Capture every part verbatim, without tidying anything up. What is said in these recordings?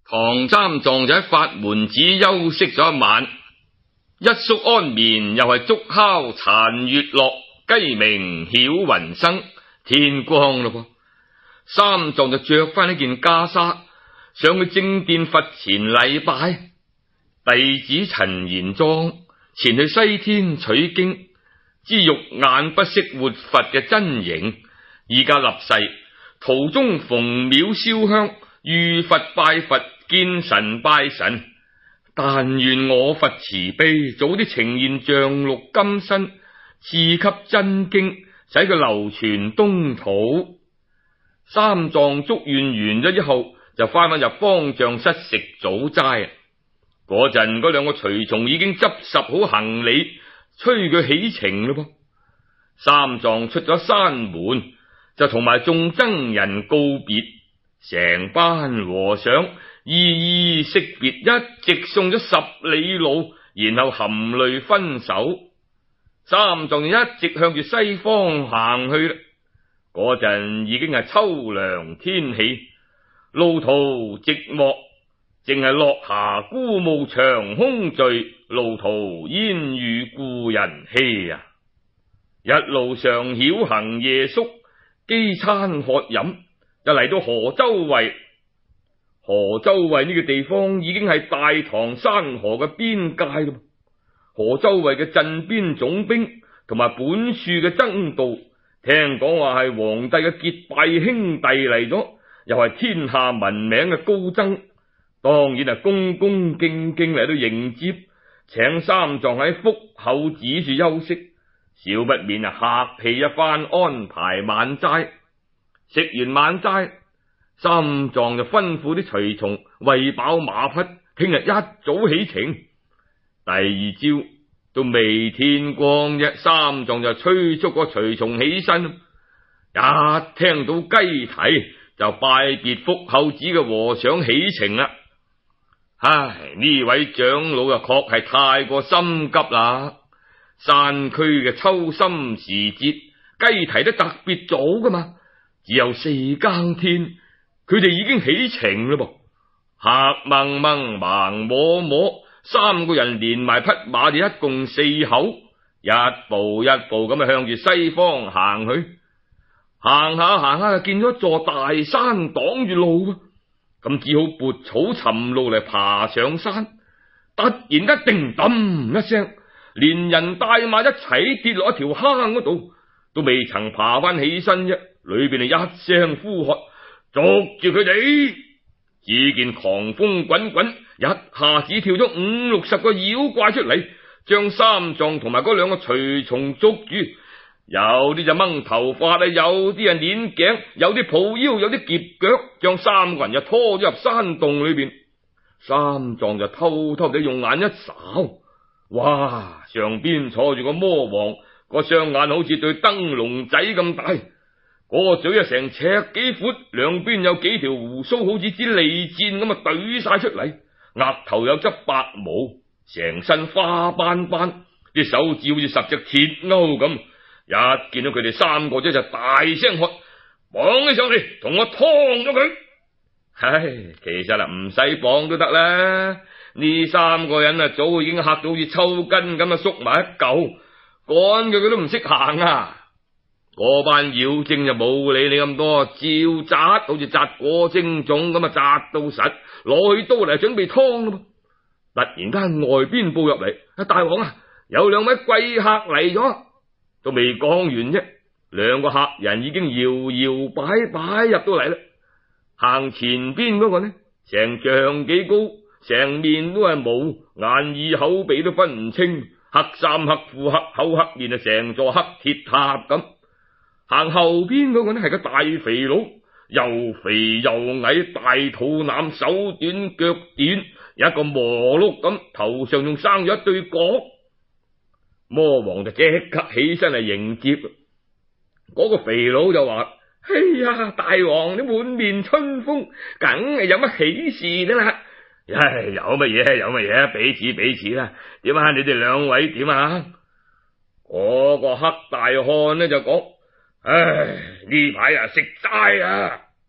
唐三藏就喺法門寺休息咗一晚，一宿安眠，又係竹敲殘月落，雞鳴曉雲生，天光咯噃。三藏就着翻一件袈裟，上去正殿佛前禮拜。弟子陳延莊前去西天取經，知肉眼不識活佛嘅真形，而家立誓途中逢廟燒香，遇佛拜佛，見神拜神。但願我佛慈悲，早啲呈現象六金身，賜給真經，使佢流傳東土。三藏祝願完咗之後，就翻返入方丈室食早齋。嗰陣嗰兩個隨從已經執拾好行李，催佢起程咯噃。三藏出咗山門，就同埋眾僧人告別，成班和尚依依惜別，一直送咗十里路，然後含淚分手。三藏一直向住西方行去啦。嗰陣已經係秋涼天氣，路途寂寞，淨係落霞孤鶩長空聚，路途煙雨故人稀啊！一路上曉行夜宿，飢餐渴飲，就嚟到河州衛。河州衛呢個地方已經係大唐山河嘅邊界咯。河州衛嘅鎮邊總兵同埋本處嘅僧道，聽講話係皇帝嘅結拜兄弟嚟咗，又係天下聞名嘅高僧，當然係恭恭敬敬嚟到迎接，請三藏喺福口寺處休息，少不免啊客氣一番，安排晚齋。食完晚齋，三藏就吩咐啲隨從餵飽馬匹，聽日一早起程。第二朝都未天光啫，三藏就催促個隨從起身，一聽到雞啼就拜別福口寺嘅和尚起程啦。唉，呢位長老啊，確係太過心急啦。山區嘅秋深時節，雞啼得特別早噶嘛，只有四更天，佢哋已經起程啦噃。黑掹掹盲摸摸，三個人連埋匹馬，就一共四口，一步一步咁啊向住西方行去。行下行下，見咗一座大山擋住路，咁只好撥草尋路嚟爬上山。突然一叮噹一聲，連人帶馬一齊跌落一條坑嗰度，都未曾爬翻起身啫。裏邊係一聲呼喝，捉住佢哋！只見狂風滾滾，一下子跳咗五六十個妖怪出嚟，將三藏同埋嗰兩個隨從捉住。有啲就掹頭髮啊，有啲人捻頸，有啲抱腰，有啲夾腳，將三個人就拖咗入山洞裏邊。三藏就偷偷地用眼一睄，哇！上邊坐住個魔王，個雙眼好似對燈籠仔咁大，嗰個嘴啊成尺幾闊，兩邊有幾條鬍鬚，好似支利箭咁啊懟晒出嚟。額頭有執白毛，成身花斑斑，啲手指好似十隻鐵鈎咁。一見到佢哋三個啫，就大聲喝：綁起上嚟，同我劏咗佢！唉，其實啦，唔使綁都得啦。呢三個人啊，早已經嚇到好似抽筋咁啊，縮埋一嚿，趕佢佢都唔識行啊！嗰班妖精就冇理你咁多，照紮，好似紮果精種咁啊，紮到實，攞起刀嚟準備劏咯。突然間外邊報入嚟：啊，大王啊，有兩位貴客嚟咗。都未講完啫，兩個客人已經搖搖擺擺入到嚟啦。行前邊嗰個呢，成丈幾高，成面都係毛，眼耳口鼻都分唔清，黑衫黑褲黑口黑面啊，成座黑鐵塔咁。行後邊嗰個呢，係個大肥佬，又肥又矮，大肚腩，手短腳短，有一個磨碌咁，頭上仲生咗一對角。魔王就即刻起身嚟迎接，嗰個肥佬就話：哎呀，大王你滿面春風，梗係有乜喜事噶啦！唉，有乜嘢有乜嘢，彼此彼此啦。點啊？你哋兩位點啊？嗰個黑大漢呢就講：唉，呢排啊食齋啊！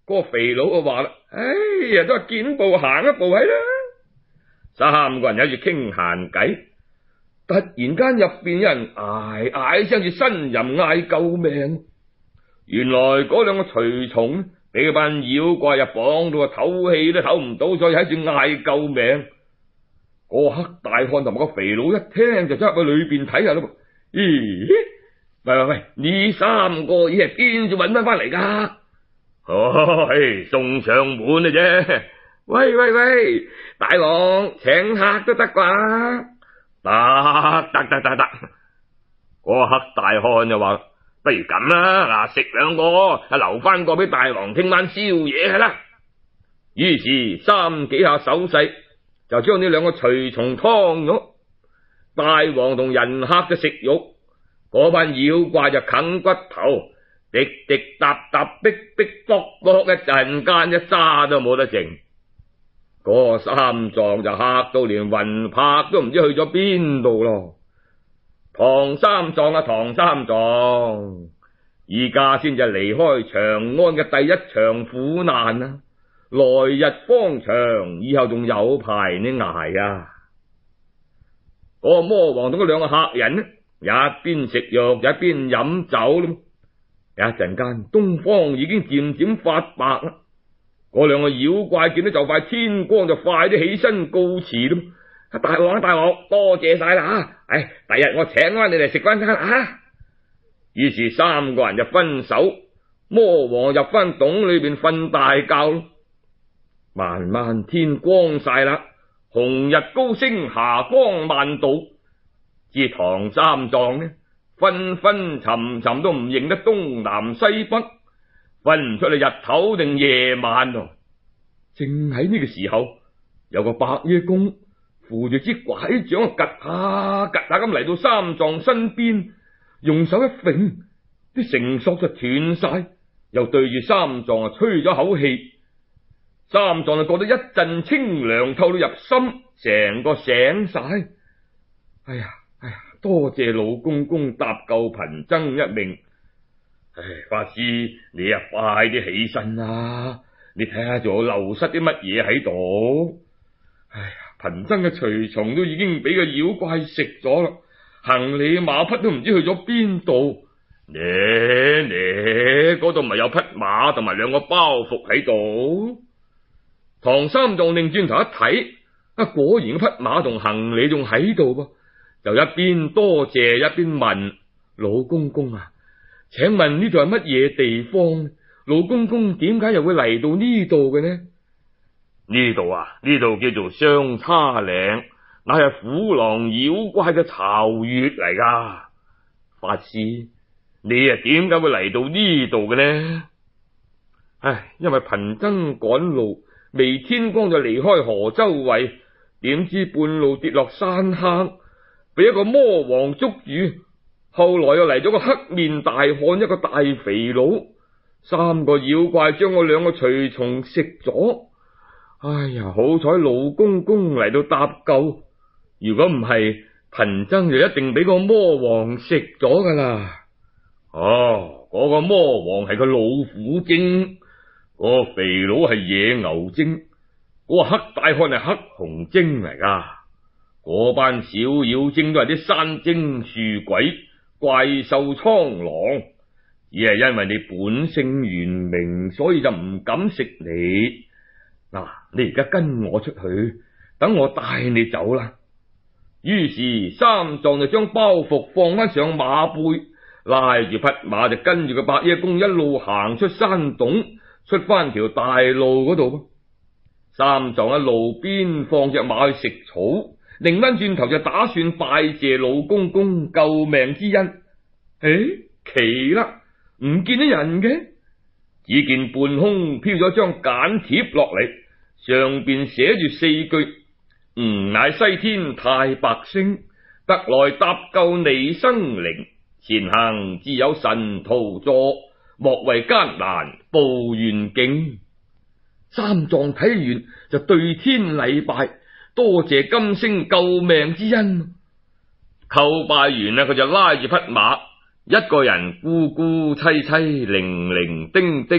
嗰個肥佬就話啦：哎呀，都係見步行一步係啦。三個人喺度傾閒偈，突然間入邊有人嗌嗌聲，似呻吟嗌救命。原來嗰兩個隨從俾班妖怪又綁到啊，唞氣都唞唔到，所以喺度嗌救命。嗰個黑大漢同埋個肥佬一聽就走入去裏邊睇下咯。咦？喂喂喂，呢三個嘢係邊度搵翻翻嚟噶？哦，送上門嘅啫。喂喂喂，大王請客都得啩？得得得得得。嗰個黑大漢就話：不如咁啦，嗱，食兩個，留翻個俾大王聽晚宵夜係啦。於是三幾下手勢，就將呢兩個隨從劏咗。大王同人客就食肉，嗰班妖怪就啃骨頭，滴滴答答，逼逼卜卜，一陣間一渣都冇得剩。嗰個三藏就嚇到連魂魄都唔知去咗邊度咯。唐三藏啊，唐三藏，而家先至離開長安嘅第一場苦難啊！來日方長，以後仲有排你捱啊！嗰個魔王同嗰兩個客人呢，一邊食肉一邊飲酒咯。一陣間，東方已經漸漸發白啦。嗰兩個妖怪見到就快天光，就快啲起身告辭咯。大王大王，多謝晒啦吓！唉，第日我請翻你哋食翻餐啊！於是三個人就分手，魔王入翻洞裏邊瞓大覺咯。慢慢天光晒啦，紅日高升，霞光萬道。至唐三藏呢，昏昏沉沉都唔認得東南西北，分唔出嚟日頭定夜晚咯。正喺呢個時候，有個白耶公扶住支拐杖，趷下趷下咁嚟到三藏身邊，用手一揈，啲繩索就斷晒，又對住三藏啊吹咗口氣。三藏就覺得一陣清涼透到入心，成個醒晒。哎呀哎呀，多謝老公公搭救貧僧一命。唉，法師你啊快啲起身啦，你睇下仲有流失啲乜嘢喺度。哎呀，貧僧嘅隨從都已經俾個妖怪食咗啦，行李馬匹都唔知去咗邊度。呢呢嗰度咪有匹馬同埋兩個包袱喺度。唐三藏擰轉頭一睇，啊，果然嗰匹馬同行李仲喺度噃，就一邊多謝一邊問：老公公啊，請問呢度係乜嘢地方？老公公點解又會嚟到呢度嘅呢？呢度啊，呢度叫做雙叉嶺，乃係虎狼妖怪嘅巢穴嚟噶。法師，你啊點解會嚟到呢度嘅呢？唉，因為貧僧趕路，未天光就離開河州衛，點知半路跌落山坑，俾一個魔王捉住，後來又嚟咗個黑面大漢，一個大肥佬，三個妖怪將我兩個隨從食咗。哎呀，好彩老公公嚟到搭救，如果唔係，貧僧就一定俾個魔王食咗噶啦。哦，嗰個魔王係個老虎精，嗰個肥佬係野牛精，嗰個黑大漢係黑熊精嚟噶。嗰班小妖精都係啲山精樹鬼、怪獸蒼狼，只係因為你本性圓明，所以就唔敢食你。嗱，你而家跟我出去，等我帶你走啦。於是三藏就將包袱放翻上馬背，拉住匹馬就跟住個白耶公一路行出山洞，出翻條大路嗰度。三藏喺路邊放隻馬去食草，擰翻轉頭就打算拜謝老公公救命之恩。誒，奇啦，唔見咗人嘅。只見半空飄咗張簡帖落嚟，上邊寫住四句：吾乃西天太白星，特來搭救你生靈。前行自有神徒助，莫為艱難報願敬。三藏睇完就對天禮拜，多謝金星救命之恩。叩拜完啦，佢就拉住匹馬，一個人咕咕凄凄、零零丁丁，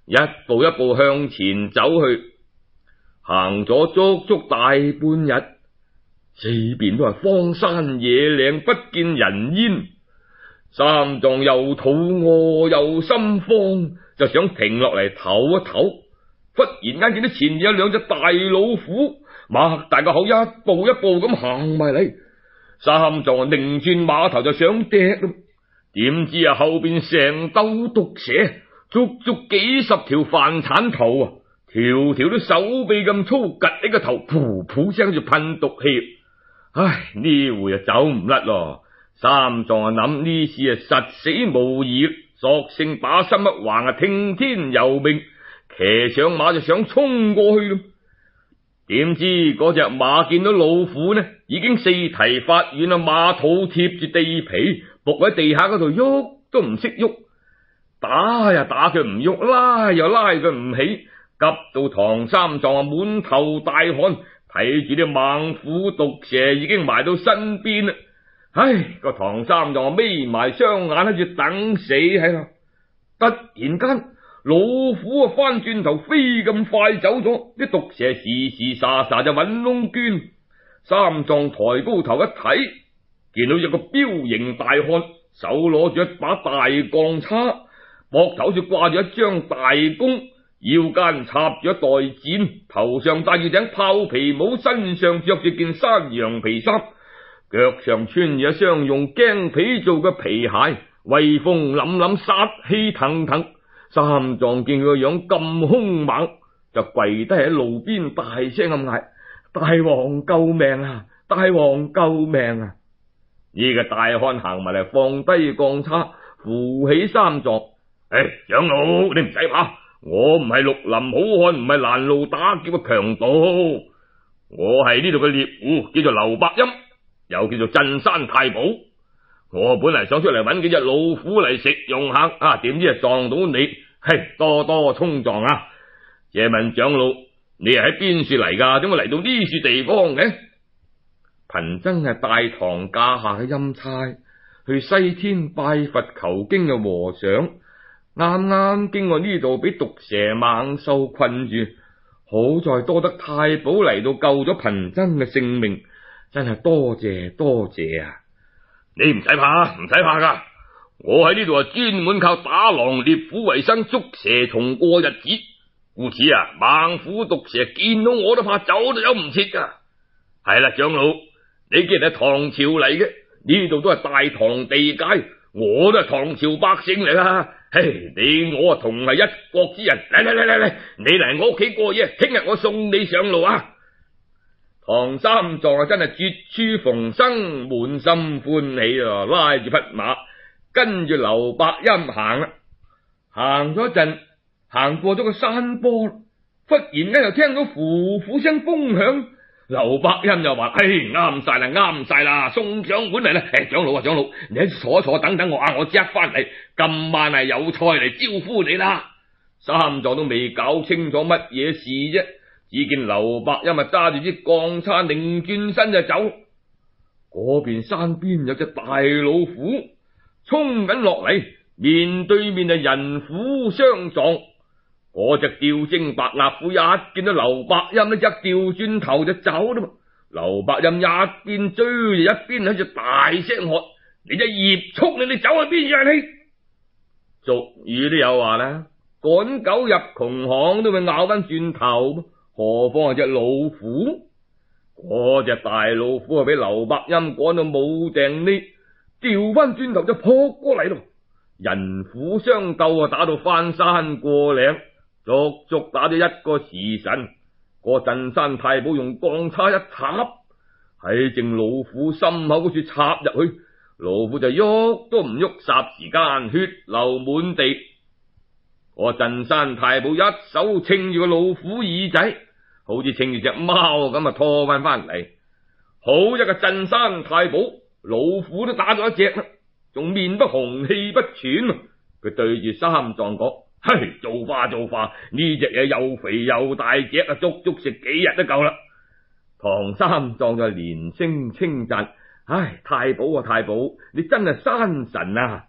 一步一步向前走去，行咗足足大半日，四邊都係荒山野嶺，不見人煙。三藏又肚餓又心慌，就想停落嚟唞一唞。忽然間見到前面有兩隻大老虎，擘大個口，一步一步咁行埋嚟。三藏擰轉馬頭就想趯咯，點知啊後邊成兜毒蛇，足足幾十條飯鏟頭啊，條條都手臂咁粗，趷起個頭，噗噗聲就噴毒氣。唉，呢回啊走唔甩咯。三藏啊諗呢次啊實死無疑，索性把心一橫啊，聽天由命，騎上馬就想衝過去咯。點知嗰隻馬見到老虎呢，已經四蹄發軟啊，馬肚貼住地皮，伏喺地下嗰度喐都唔識喐，打呀打佢唔喐，拉又拉佢唔起，急到唐三藏啊滿頭大汗，睇住啲猛虎毒蛇已經埋到身邊啦。唉，個唐三藏眯埋雙眼喺住等死喺度。突然間老虎啊翻轉頭飛咁快走咗，啲毒蛇時時沙沙就搵窿捐。三藏抬高頭一睇，見到一個彪形大漢，手攞住一把大鋼叉，膊頭就掛住一張大弓，腰間插住一袋箭，頭上戴住頂豹皮帽，身上着住件山羊皮衫，腳上穿住一雙用驚皮做嘅皮鞋，威風凜凜，殺氣騰騰。三藏見佢個樣咁兇猛，就跪低喺路邊大聲咁嗌：大王救命啊！大王救命啊！呢個大漢行埋嚟，放低鋼叉，扶起三藏。唉、哎，長老你唔使怕，我唔係綠林好漢，唔係攔路打劫嘅強盜，我係呢度嘅獵戶，叫做劉伯音，又叫做鎮山太保。我本嚟想出嚟揾幾隻老虎嚟食用下，啊，點知啊撞到你，嘿，多多衝撞啊！借問長老，你係喺邊處嚟噶？點解嚟到呢處地方嘅？貧僧係大唐駕下嘅欽差，去西天拜佛求經嘅和尚，啱啱經過呢度，俾毒蛇猛獸困住，好在多得太保嚟到救咗貧僧嘅性命，真係多謝多謝啊！你唔使怕，唔使怕噶，我喺呢度啊專門靠打狼獵虎為生，捉蛇蟲過日子，故此啊猛虎毒蛇見到我都怕，走都走唔切噶。係啦，長老，你既然係唐朝嚟嘅，呢度都係大唐地界，我都係唐朝百姓嚟啦。嘿，你我啊同係一國之人，嚟嚟嚟嚟嚟，你嚟我屋企過夜，聽日我送你上路啊！唐三藏啊真係絕處逢生，滿心歡喜啊，拉住匹馬跟住劉伯音行啦。行咗一陣，行過咗個山坡，忽然間又聽到呼呼聲風響。劉伯音又話：唉，啱晒啦，啱晒啦，送上門嚟啦！誒，長老啊，長老，你喺坐坐等等我啊，我即刻翻嚟。今晚係有菜嚟招呼你啦。三藏都未搞清楚乜嘢事啫，只見劉伯音啊揸住支鋼叉，擰轉身就走。嗰邊山邊有隻大老虎衝緊落嚟，面對面係人虎相撞。嗰隻吊睛白額虎一見到劉伯音呢，一調轉頭就走啦。劉伯音一邊追一邊喺度大聲喝：你隻孽畜，你你走去邊呀你？俗語都有話啦，趕狗入窮巷都會咬翻轉頭，何況係隻老虎？嗰隻大老虎啊，俾劉伯音趕到冇定呢，調翻轉頭就撲過嚟咯。人虎相鬥啊，打到翻山過嶺，足足打咗一個時辰。個鎮山太保用鋼叉一插，喺正老虎心口嗰處插入去，老虎就喐都唔喐，霎時間血流滿地。個鎮山太保一手撐住個老虎耳仔，好似撐住隻貓咁啊，拖翻翻嚟。好一個鎮山太保，老虎都打咗一隻啦，仲面不紅氣不喘。佢對住三藏講：嘿，做化做化，呢隻嘢又肥又大隻啊，足足食幾日都夠啦。唐三藏就連聲稱讚：唉，太保啊太保，你真係山神啊！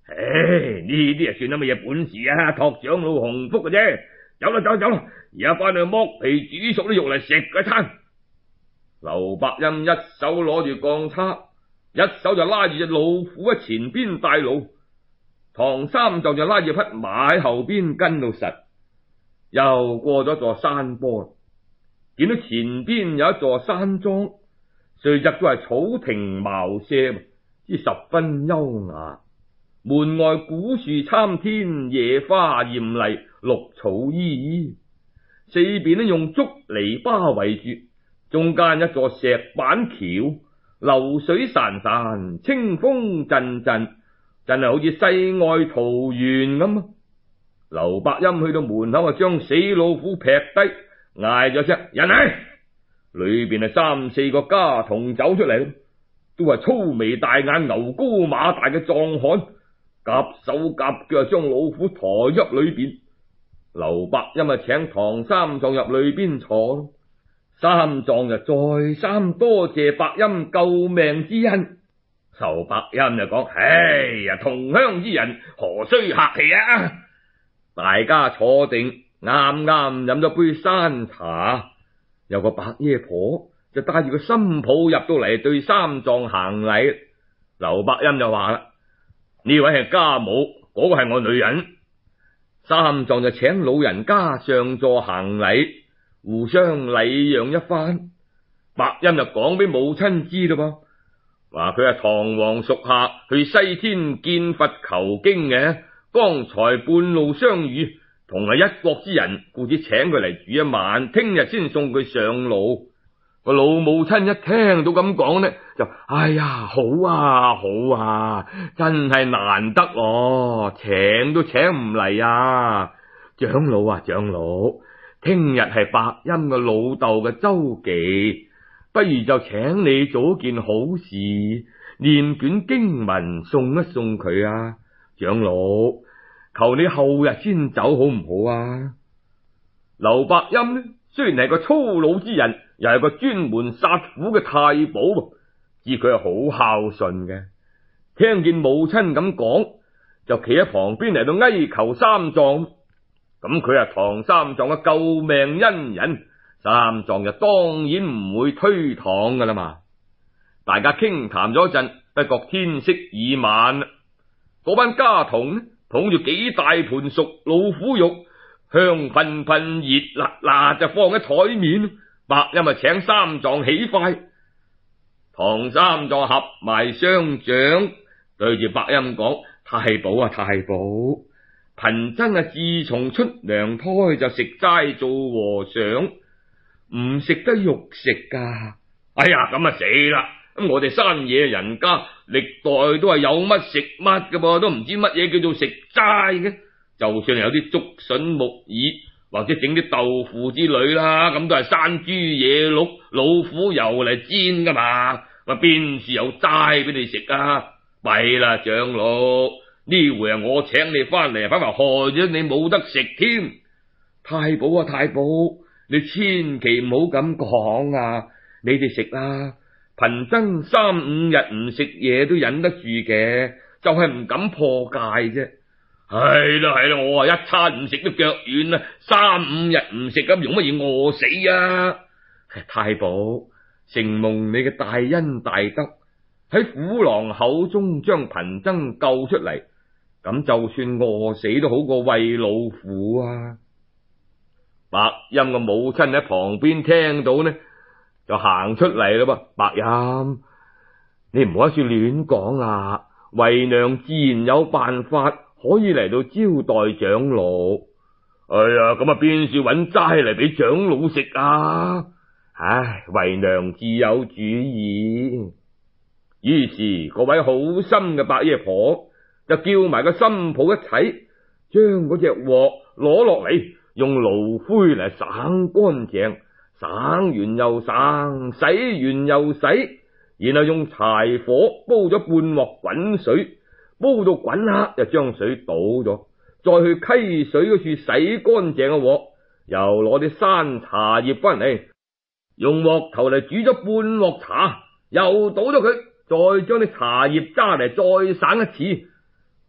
唉，呢啲啊算得乜嘢本事啊？託長老洪福嘅啫。走啦走啦走啦，而家翻去剝皮煮熟啲肉嚟食一餐。劉伯音一手攞住鋼叉，一手就拉住隻老虎喺前邊帶路，唐三藏就拉住匹馬喺後邊跟到實。又過咗座山坡，見到前邊有一座山莊，雖則都係草亭茅舍，之十分優雅。門外古樹參天，野花艷麗，綠草依依，四邊都用竹籬笆圍住，中間一座石板橋，流水潺潺，清風陣陣，真係好似世外桃源咁啊！劉伯音去到門口啊，將死老虎劈低，嗌咗聲人嚟，裏邊係三四個家童走出嚟，都係粗眉大眼、牛高馬大嘅壯漢。夾手夾腳將老虎抬入裏邊，劉伯音啊請唐三藏入裏邊坐，三藏就再三多謝伯音救命之恩。劉伯音就講：唉呀，同鄉之人何須客氣啊！大家坐定，啱啱飲咗杯山茶，有個白爺婆就帶住個新抱入到嚟，對三藏行禮。劉伯音就話啦：呢位係家母，嗰、那個係我女人。三藏就請老人家上座行禮，互相禮讓一番。伯音就講俾母親知啦噃，話佢係唐王屬下去西天見佛求經嘅，剛才半路相遇，同係一國之人，故此請佢嚟住一晚，聽日先送佢上路。個老母親一聽到咁講呢，就哎呀，好啊好啊，真係難得哦，請都請唔嚟啊！長老啊長老，聽日係伯音嘅老豆嘅周忌，不如就請你做件好事，念卷經文送一送佢啊！長老，求你後日先走好唔好啊？劉伯音呢，雖然係個粗魯之人，又係個專門殺虎嘅太保，知佢係好孝順嘅。聽見母親咁講，就企喺旁邊嚟到哀求三藏。咁佢係唐三藏嘅救命恩人，三藏就當然唔會推搪噶啦嘛。大家傾談咗一陣，不覺天色已晚啦。嗰班家童呢，捧住幾大盤熟老虎肉，香噴噴熱辣辣就放喺台面。伯音啊請三藏起筷，唐三藏合埋雙掌，對住伯音講：太保啊太保，貧僧啊自從出娘胎就食齋做和尚，唔食得肉食噶。哎呀，咁啊死啦！咁我哋山野人家歷代都係有乜食乜噶噃，都唔知乜嘢叫做食齋嘅。就算係有啲竹筍木耳，或者整啲豆腐之類啦，咁都係山豬野鹿老虎油嚟煎噶嘛，話邊時有齋俾你食啊？弊啦，長老，呢回啊我請你翻嚟，反而害咗你冇得食添。太保啊太保，你千祈唔好咁講啊！你哋食啦，貧僧三五日唔食嘢都忍得住嘅，就係、是、唔敢破戒啫。係啦係啦，我話一餐唔食都腳軟啦，三五日唔食咁，容乜嘢餓死啊？太保，承蒙你嘅大恩大德，喺虎狼口中將貧僧救出嚟，咁就算餓死都好過餵老虎啊！伯音嘅母親喺旁邊聽到呢，就行出嚟啦噃。伯音，你唔好喺處亂講啊！為娘自然有辦法可以嚟到招待長老。哎呀，咁啊邊處揾齋嚟俾長老食啊？唉，為娘自有主意。於是嗰位好心嘅白爺婆就叫埋個新抱一齊，將嗰隻鑊攞落嚟，用爐灰嚟省乾淨，省完又省，洗完又洗，然後用柴火煲咗半鑊滾水，煲到滾黑就將水倒咗，再去溪水嗰處洗乾淨嘅鑊，又攞啲山茶葉翻嚟，用鑊頭嚟煮咗半鑊茶，又倒咗佢，再將啲茶葉渣嚟再省一次，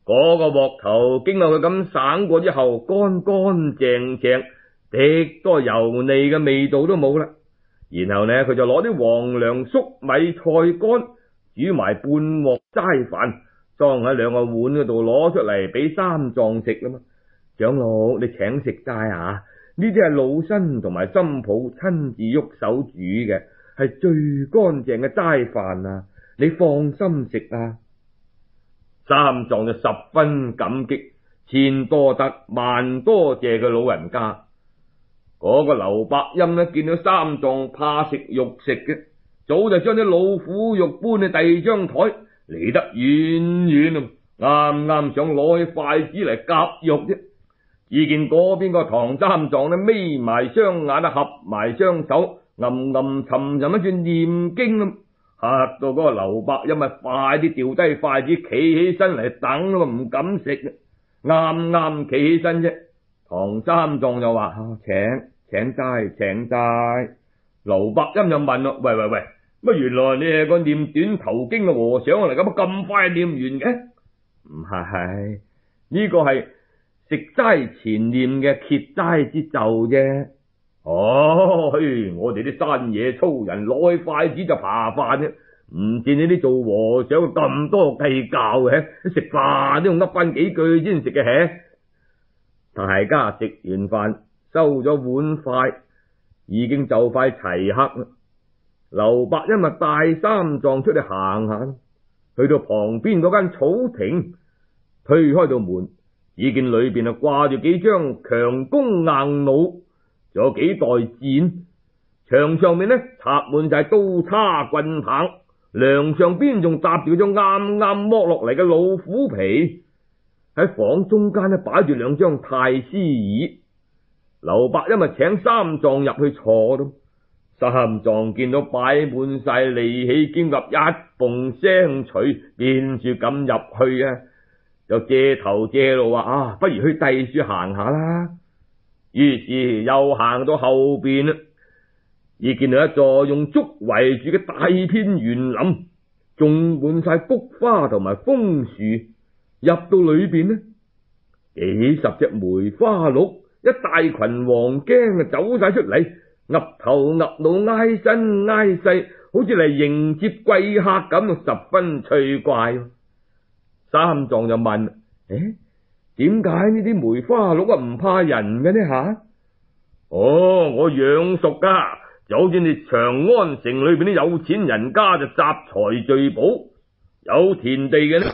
嗰、個鑊頭經過佢咁省過之後，乾乾淨淨，滴多油膩嘅味道都冇啦。然後呢，佢就攞啲黃粱粟米菜乾煮埋半鑊齋飯，裝喺兩個碗嗰度攞出嚟俾三藏食啦嘛。長老，你請食齋啊！呢啲係老身同埋心抱親自喐手煮嘅，係最乾淨嘅齋飯啊！你放心食啊！三藏就十分感激，千多得萬多謝佢老人家。嗰、那個劉伯音呢，見到三藏怕食肉食嘅，早就將啲老虎肉搬去第二張台，離得遠遠啊，啱啱想攞起筷子嚟夾肉啫。只見嗰邊個唐三藏呢，眯埋雙眼啊，合埋雙手，吟吟沉沉一轉念經啊，嚇到嗰個劉伯音啊，快啲掉低筷子，企起身嚟等咯，唔敢食啊。啱啱企起身啫，唐三藏就話：啊，請請齋，請齋。劉伯音就問咯：喂喂喂，乜原來你係個念短頭經嘅和尚嚟，咁咁快念完嘅？唔係，呢個係食齋前念嘅歇齋之咒啫。哦，嘿，我哋啲山野粗人攞起筷子就扒飯啫，唔見你啲做和尚咁多計較嘅，食飯都要噏翻幾句先食嘅。大家食完飯，收咗碗筷，已經就快齊黑啦。劉伯音咪帶三藏出去行下，去到旁邊嗰間草亭，推開道門，只見裏邊啊掛住幾張強弓硬弩，仲有幾袋箭，牆上面呢插滿晒刀叉棍棒，梁上邊仲搭住張啱啱剝落嚟嘅老虎皮。喺房中間呢擺住兩張太師椅，劉伯音咪請三藏入去坐咯。三藏見到擺滿晒利器劍甲一縫聲錘，邊處敢入去啊？就借頭借路話：啊，不如去第處行下啦。於是又行到後邊啦，已見到一座用竹圍住嘅大片園林，種滿晒菊花同埋楓樹。入到裏邊呢，幾十隻梅花鹿，一大群黃麖啊走晒出嚟，岌頭岌腦，挨身挨勢，好似嚟迎接貴客咁，十分趣怪。三藏就問：誒，點解呢啲梅花鹿啊唔怕人嘅呢？吓？哦，我養熟噶，就好似你長安城裏邊啲有錢人家就集財聚寶，有田地嘅呢，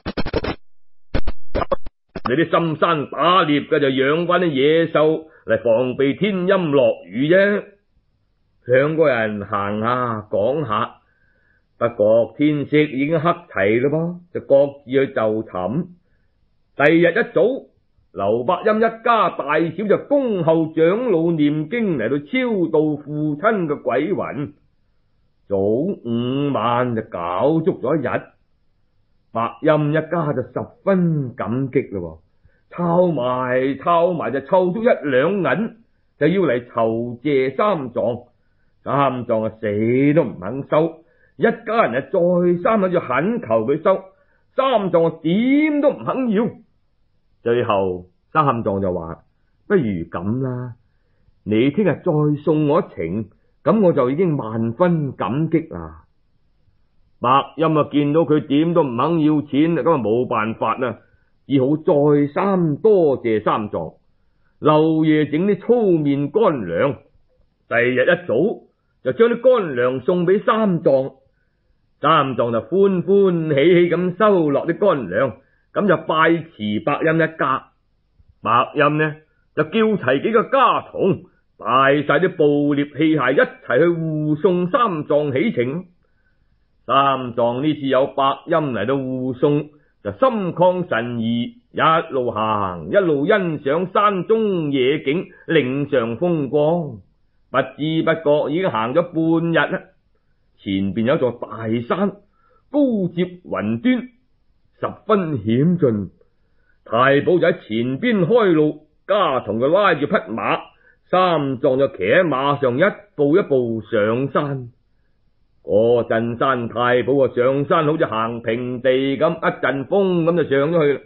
你啲深山打獵嘅就養翻啲野獸嚟防備天陰落雨啫。兩個人行下講下，不覺天色已經黑齊嘞噃，就各自去就寢。第二日一早，劉伯音一家大小就恭候長老念經嚟到超度父親嘅鬼魂。早午晚就搞足咗一日。伯音一家就十分感激咯，抄埋抄埋就湊足一兩銀，就要嚟酬謝三藏。三藏啊死都唔肯收，一家人啊再三喺度懇求佢收，三藏啊點都唔肯要。最後三藏就話：不如咁啦，你聽日再送我一程，咁我就已經萬分感激啦。伯音啊見到佢點都唔肯要錢，咁啊冇辦法啦，只好再三多謝三藏，漏夜整啲粗麵乾糧。第二日一早就將啲乾糧送俾三藏，三藏就歡歡喜喜咁收落啲乾糧，咁就拜辭伯音一家。伯音呢就叫齊幾個家童，帶晒啲捕獵器械一齊去護送三藏起程。三藏呢次有伯音嚟到護送，就心曠神怡，一路行一路欣賞山中野景，嶺上風光。不知不覺已經行咗半日啦。前邊有座大山，高接雲端，十分險峻。太保就喺前邊開路，家童就拉住匹馬，三藏就騎喺馬上一步一步上山。嗰陣山太保啊上山好似行平地咁，一陣風咁就上咗去啦。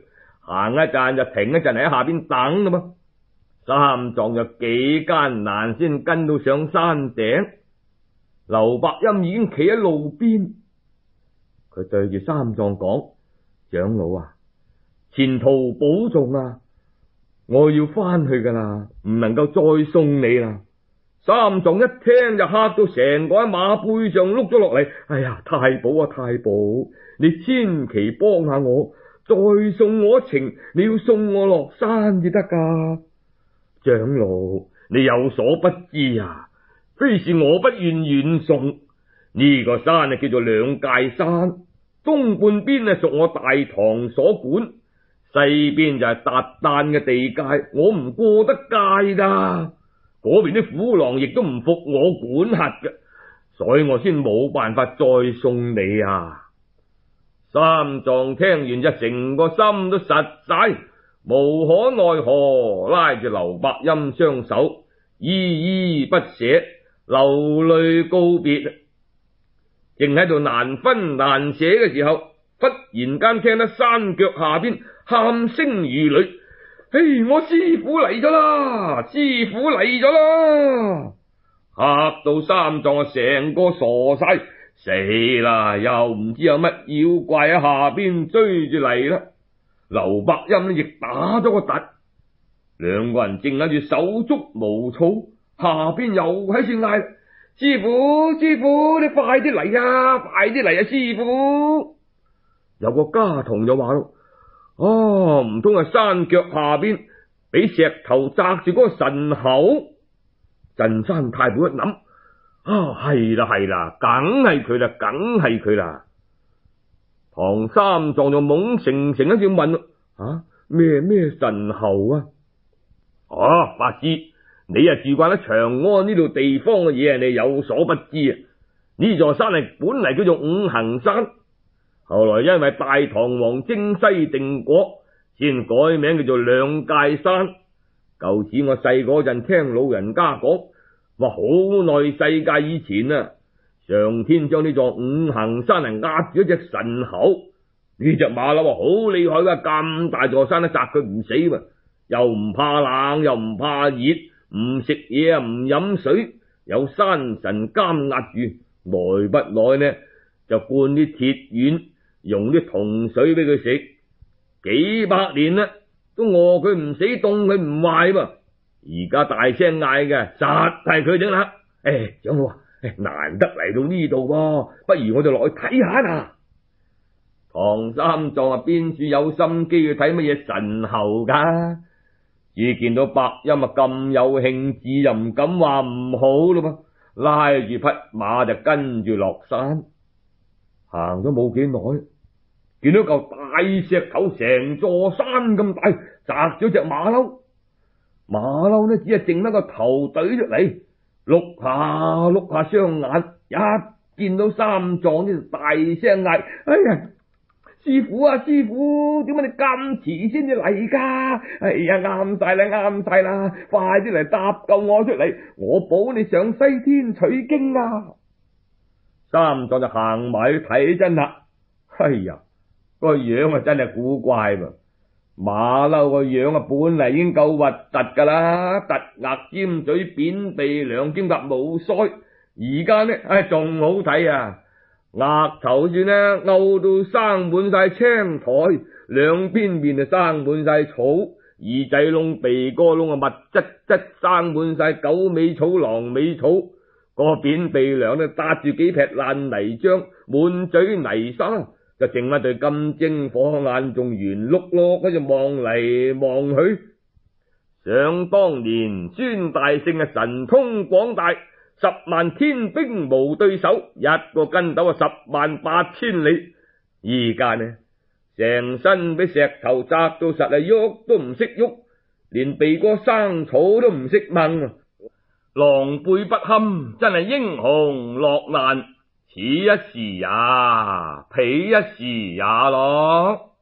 行一陣就停一陣喺下邊等啦噃。三藏就幾艱難先跟到上山頂，劉伯溫已經企喺路邊，佢對住三藏講：長老啊，前途保重啊！我要翻去噶啦，唔能夠再送你啦。三藏一聽就嚇到成個喺馬背上碌咗落嚟。哎呀，太保啊，太保，你千祈幫下我，再送我一程，你要送我落山至得噶。長老，你有所不知啊，非是我不願遠送。呢、這個山啊叫做兩界山，東半邊啊屬我大唐所管，西邊就係韃靼嘅地界，我唔過得界噶。嗰邊啲虎狼亦都唔服我管轄嘅，所以我先冇辦法再送你啊。三藏聽完就成個心都實晒，無可奈何，拉住劉伯溫雙手，依依不捨，流淚告別。正喺度難分難捨嘅時候，忽然間聽得山腳下邊喊聲如雷：嘿，我師父嚟咗啦！師父嚟咗啦！嚇到三藏啊，成個傻晒，死啦！又唔知有乜妖怪喺下邊追住嚟啦。劉伯溫亦打咗個突，兩個人正喺住手足無措，下邊又喺處嗌：師父，師父，你快啲嚟啊！快啲嚟啊！師父，有個家童就話咯：哦，唔通係山腳下邊俾石頭砸住嗰個神猴？鎮山太保一諗：啊，係啦係啦，梗係佢啦，梗係佢啦！唐三藏就懵成成喺度問：啊，咩咩神猴啊？哦，法師，你啊住慣喺長安呢度地方嘅嘢，你有所不知啊！呢座山係本嚟叫做五行山，後來因為大唐王征西定國，先改名叫做兩界山。舊時我細嗰陣聽老人家講，話好耐世界以前啊，上天將呢座五行山嚟壓住一隻神猴。呢隻馬騮啊好厲害噶，咁大座山都砸佢唔死嘛，又唔怕冷又唔怕熱，唔食嘢啊唔飲水，有山神監壓住，耐不耐呢就灌啲鐵丸，用啲銅水俾佢食，幾百年啦都餓佢唔死，凍佢唔壞嘛。而家大聲嗌嘅實係佢整啦。誒，長老啊，難得嚟到呢度噃，不如我就落去睇下啦。唐三藏啊，邊處有心機去睇乜嘢神猴噶？只見到伯音啊咁有興致，又唔敢話唔好咯噃，拉住匹馬就跟住落山。行咗冇幾耐，見到嚿大石頭成座山咁大，砸咗隻馬騮。馬騮呢只係剩得個頭懟出嚟，碌下碌下雙眼，一見到三藏呢就大聲嗌：哎呀！師父啊，師父，點解你咁遲先至嚟噶？哎呀，啱晒啦，啱晒啦，快啲嚟搭救我出嚟，我保你上西天取經啊！三藏就行埋去睇真啦。哎呀，個樣啊真係古怪噃，馬騮個樣啊本嚟已經夠核突噶啦，突額尖嘴，扁鼻梁兼夾冇腮，而家呢唉仲好睇啊！額頭處呢勾到生滿晒青苔，兩邊面啊生滿晒草，耳仔窿、鼻哥窿啊密質質生滿晒狗尾草、狼尾草，個扁鼻梁呢搭住幾劈爛泥漿，滿嘴泥沙，就剩一對金睛火眼，仲圓碌碌喺度望嚟望去。想當年孫大聖啊神通廣大，十萬天兵無對手，一個筋斗啊十萬八千里。而家呢，成身俾石頭砸到實係喐都唔識喐，連鼻哥生草都唔識掹，狼狽不堪，真係英雄落難。此一時也，彼一時也咯。